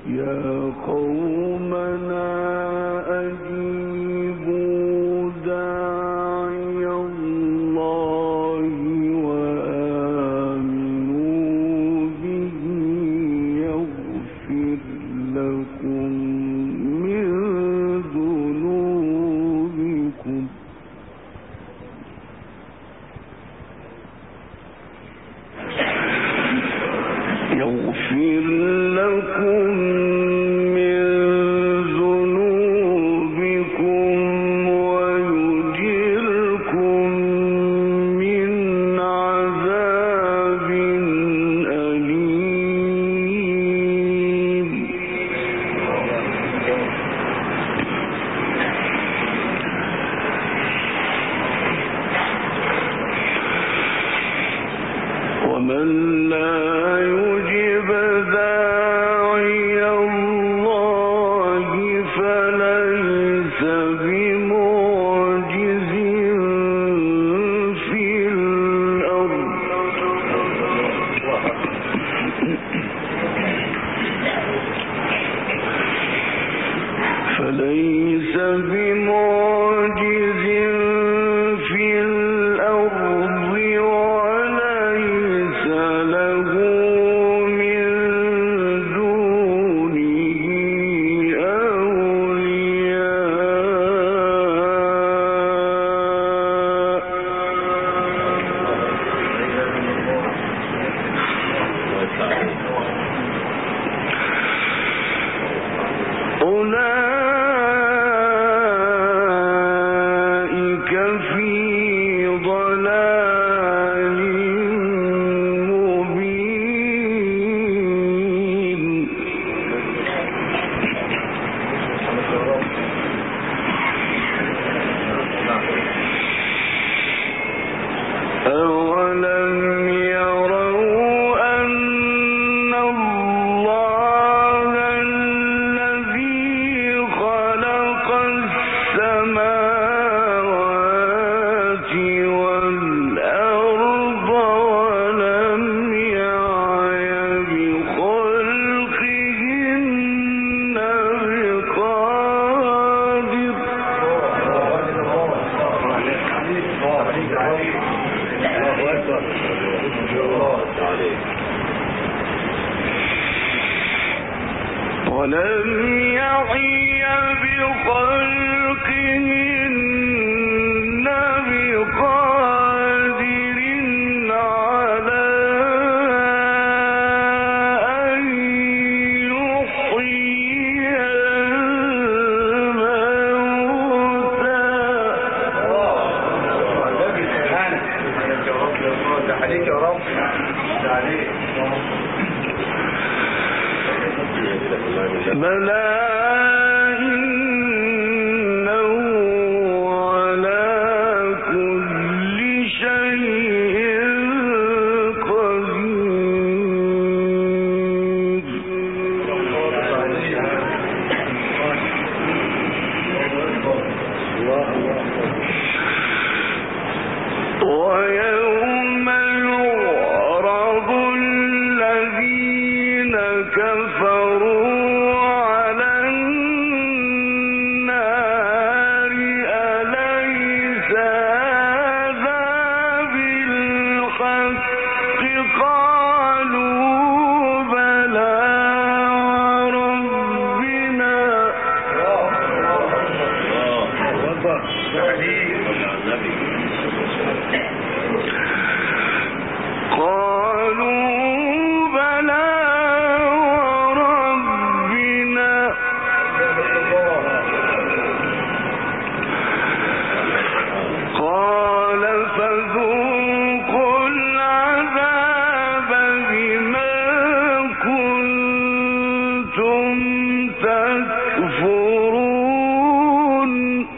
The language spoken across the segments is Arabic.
يا قومنا أجيبوا داعي الله وآمنوا به يغفر لكم من ذنوبكم ويجركم من عذاب أليم ومن لا يجب داعي الله فليس بمعجز في الأرض وليس له من دونه أولئك في ضلال مبين أولم يروا أن الله الذي خلق السماوات والأرض ولم يعي بخلقهن بقادر ولم يعي بخلقهن بقادر على أن يحيي الموتى عليك يا رب عليك بلى إنه على كل شيء قدير ويوم يعرض الذين كفروا على النار أليس هذا بالحق قالوا بلى ربنا قالوا بلى وربنا قال فذوقوا العذاب بما كنتم تكفرون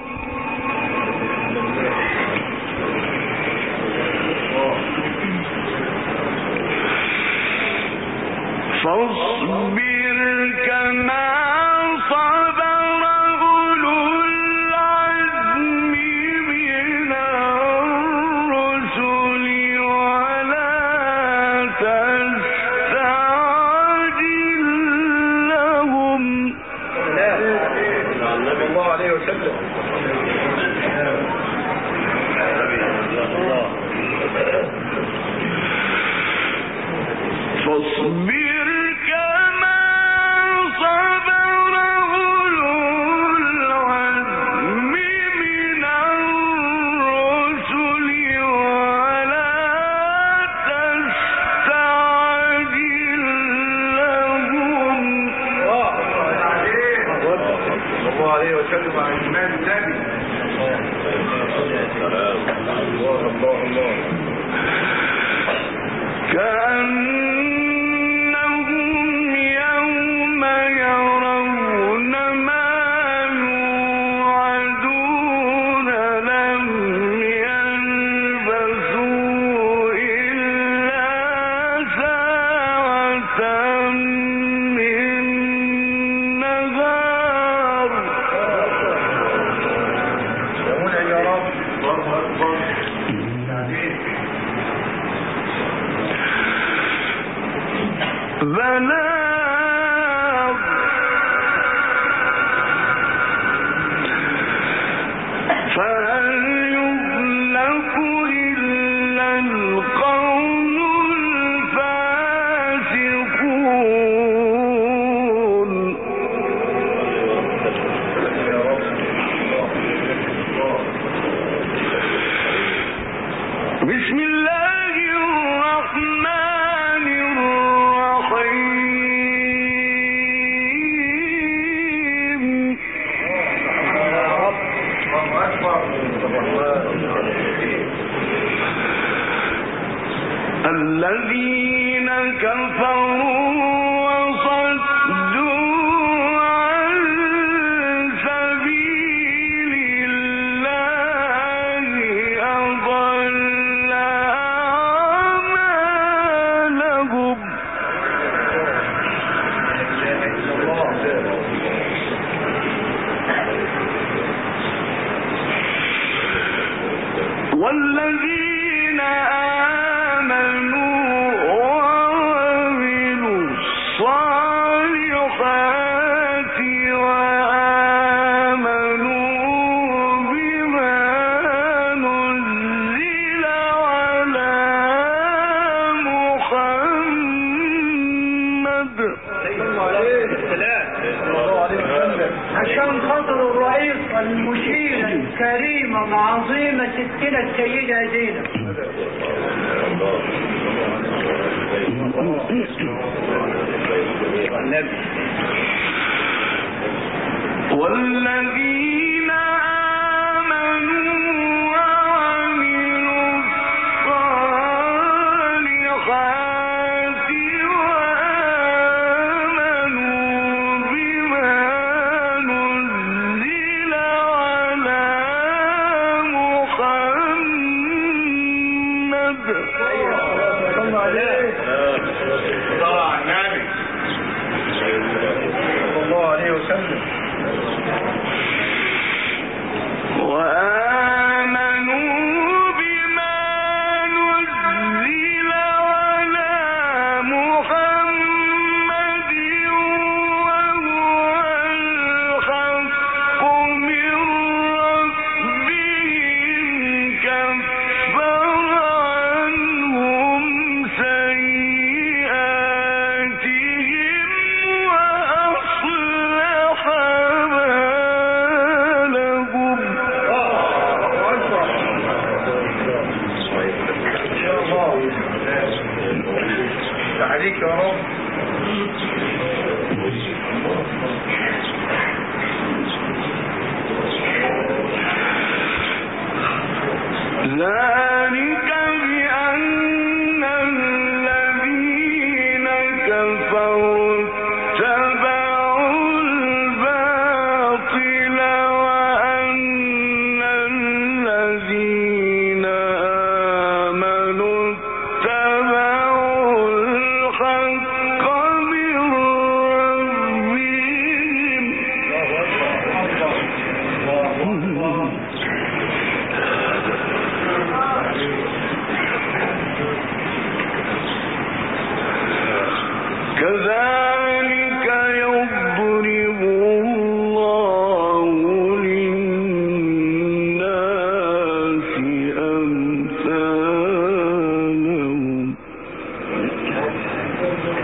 فاصبر كما صبر أولو العزم من الرسل ولا تستعجل لهم فاصبر كما صبر أولو العزم من الرسل ولا تستعجل لهم. الله عليه وسلم على الإمام النبي. الله كأنهم يوم يرون ما يوعدون لم يلبثوا إلا ساعة من نهار. يا رب الله أكبر. بلاغ فهل يهلك إلا القوم الفاسقون. بسم الله الرحمن الرحيم. الذين كفروا وصدوا عن سبيل الله أضل أعمالهم. والذين آمنوا وعملوا الصالحات وآمنوا بما نزل على محمد. عشان خاطر الرئيس المشير الكريم العظيمة ستنا السيدة زينب. والذين آمنوا وعملوا الصالحات وآمنوا بما نزل على محمد. صلى عليه. صلى على النبي صلى الله عليه وسلم. وآمنوا بما نزل على محمد وهو الحق من ربهم كفر عنهم سيئاتهم وأصلح بالهم. عليك يا رب. ذلك بأن الذين كفروا اتبعوا الباطل وأن الذين آمنوا اتبعوا الحق من ربهم. كذلك يضرب الله للناس أمثالهم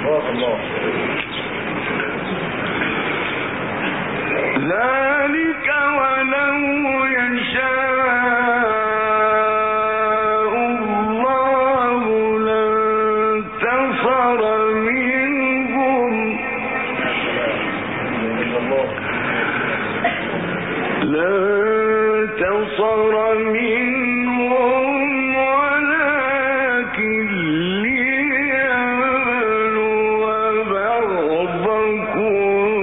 ذلك ولو يشاء الله لانتصر منهم ولكن ليبلو بعضكم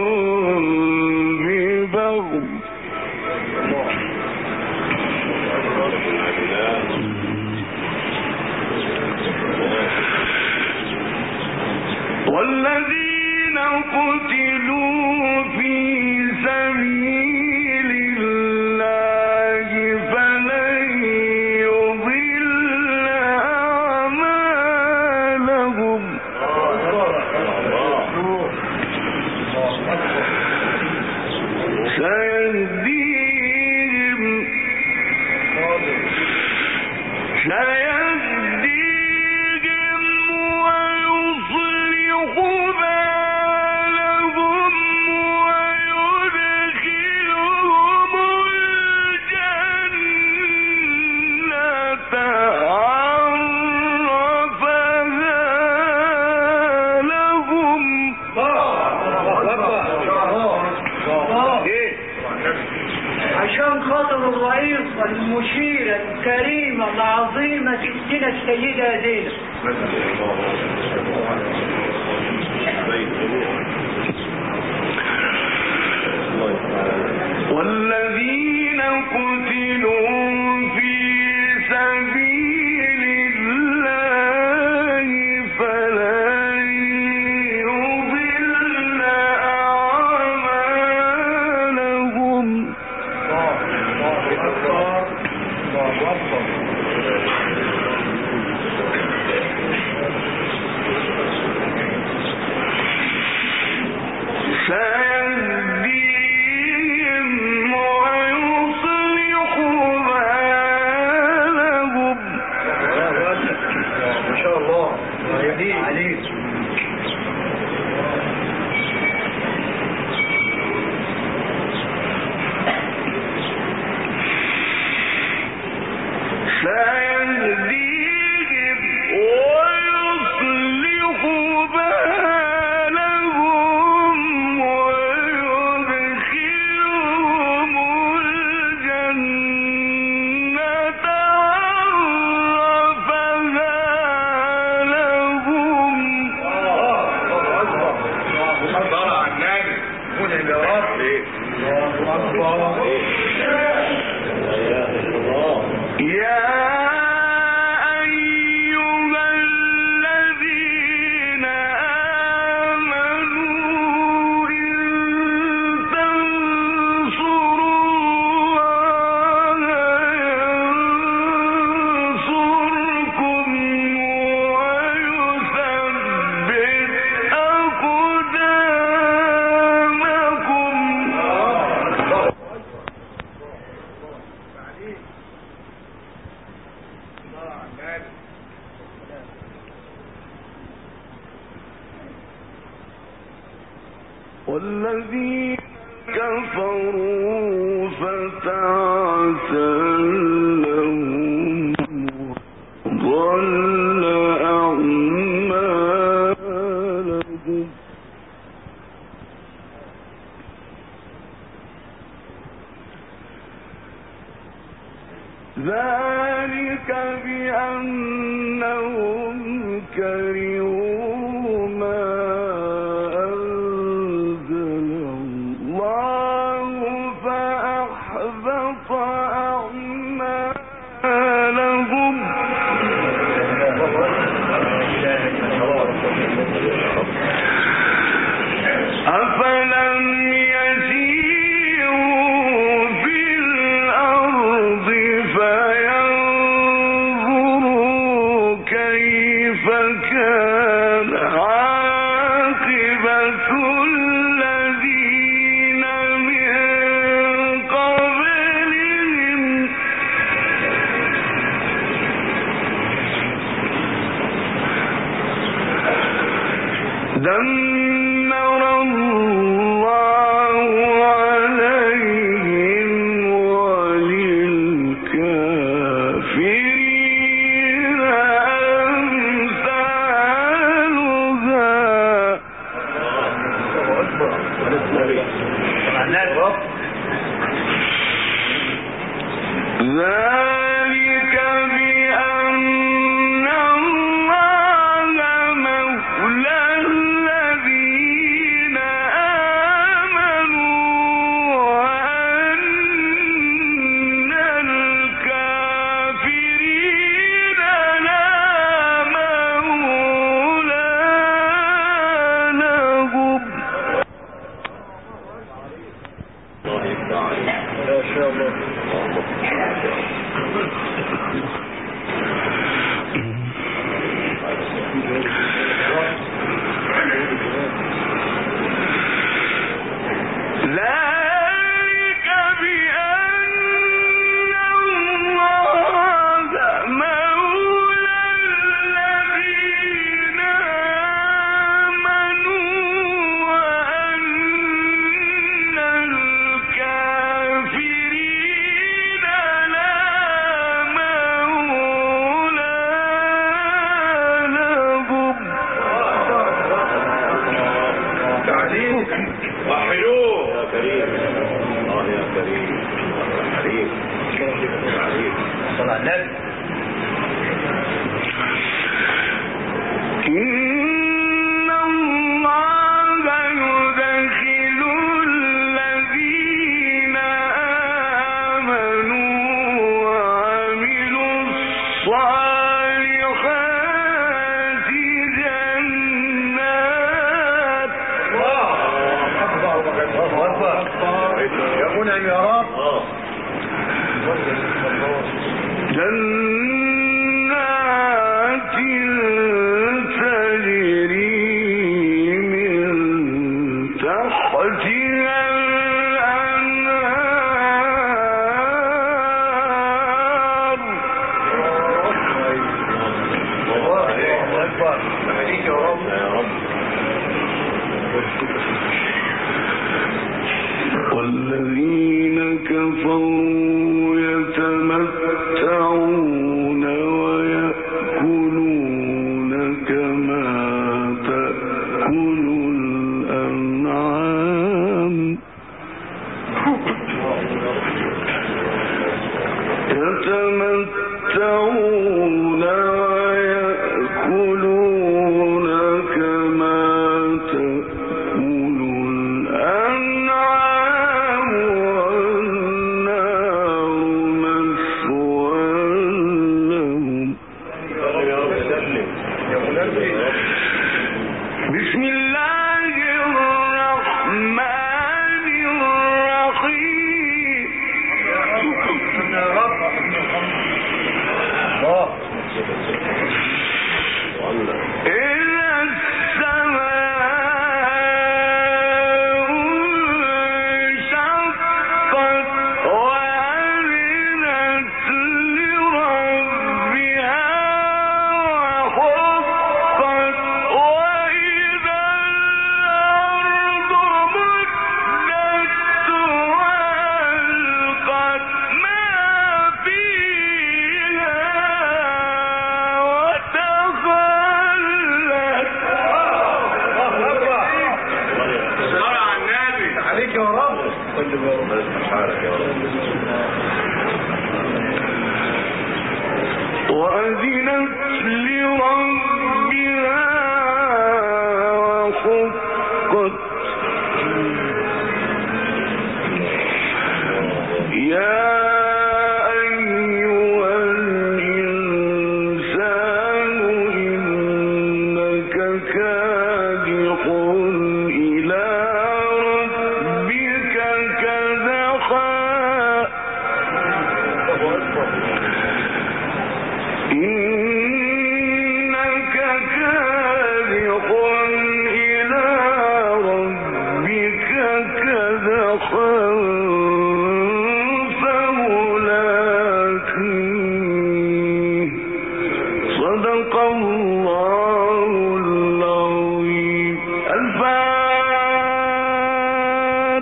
ببعض والذين قتلوا في سبيل الله فلن يضل أعمالهم سيهديهم ويصلح بالهم ويدخلهم الجنة عرفها لهم. عشان خاطر الرئيس المشيرة الكريمة العظيمة ستنا السيدة زينب. والذين قتلوا في سبيل الله فلن يضل أعمالهم سيهديهم ويصلح بالهم. ما شاء الله يهديه عليك. سيهديهم ويصلح بالهم ويدخلهم الجنة عرفها لهم. صلى على النبي. قول يا رب. يا أيها الذين آمنوا إن تنصروا الله ينصركم ويثبت أقدامكم. والذين كفروا فتعسى لهم وضل أعمالهم. ذلك بأنهم كرهوا ما أنزل الله فأحبط أعمالهم. أفلم يسيروا في الأرض فينظروا كيف كان عاقبة دمر الله عليهم وللكافرين أمثالها ذلك بأن الله مولى الذين آمنوا وأن الكافرين لا مولى لهم. ما شاء الله. ذلك بأن الله مولى الذين آمنوا وأن الكافرين لا مولى لهم. تعليم وحلوه يا كريم. يا كريم حليم حليم. صلى على النبي. إن الله يدخل الذين آمنوا وعملوا الصالحات جنات يا منعم يا رب. جنات تجري من تحتها الأنهار عليك يا رب. والذين كفروا يتمتعون ويأكلون كما تأكل الأنعام يتمتعون ويأكلون كما تأكل الأنعام والنار مثوى لهم. بسم الله الرحمن الرحيم. يا رب. إذا السماء انشقت وأذنت لربها وحقت وإذا الأرض مدت وألقت ما فيها وتخلت. صلى على النبي. عليك يا رب. حالك يا رب. وأذنت لربها وحقت. يا أيها الإنسان إنك كادح إلى ربك كدحا. إنك كادح إلى ربك كدحا فملاقيه. صدق الله العظيم.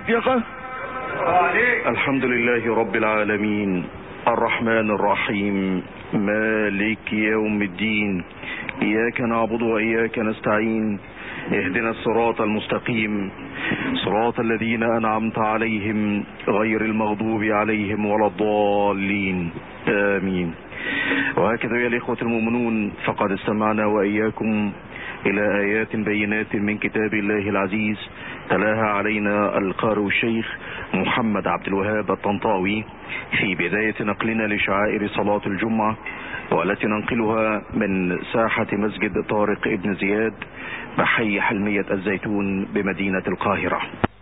الفاتحة. الحمد لله رب العالمين الرحمن الرحيم مالك يوم الدين، إياك نعبد وإياك نستعين، اهدنا الصراط المستقيم صراط الذين أنعمت عليهم غير المغضوب عليهم ولا الضالين آمين. وهكذا يا الإخوة المؤمنون فقد استمعنا وإياكم إلى آيات بينات من كتاب الله العزيز تلاها علينا القارئ الشيخ محمد عبد الوهاب الطنطاوي في بداية نقلنا لشعائر صلاة الجمعة، والتي ننقلها من ساحة مسجد طارق ابن زياد بحي حلمية الزيتون بمدينة القاهرة.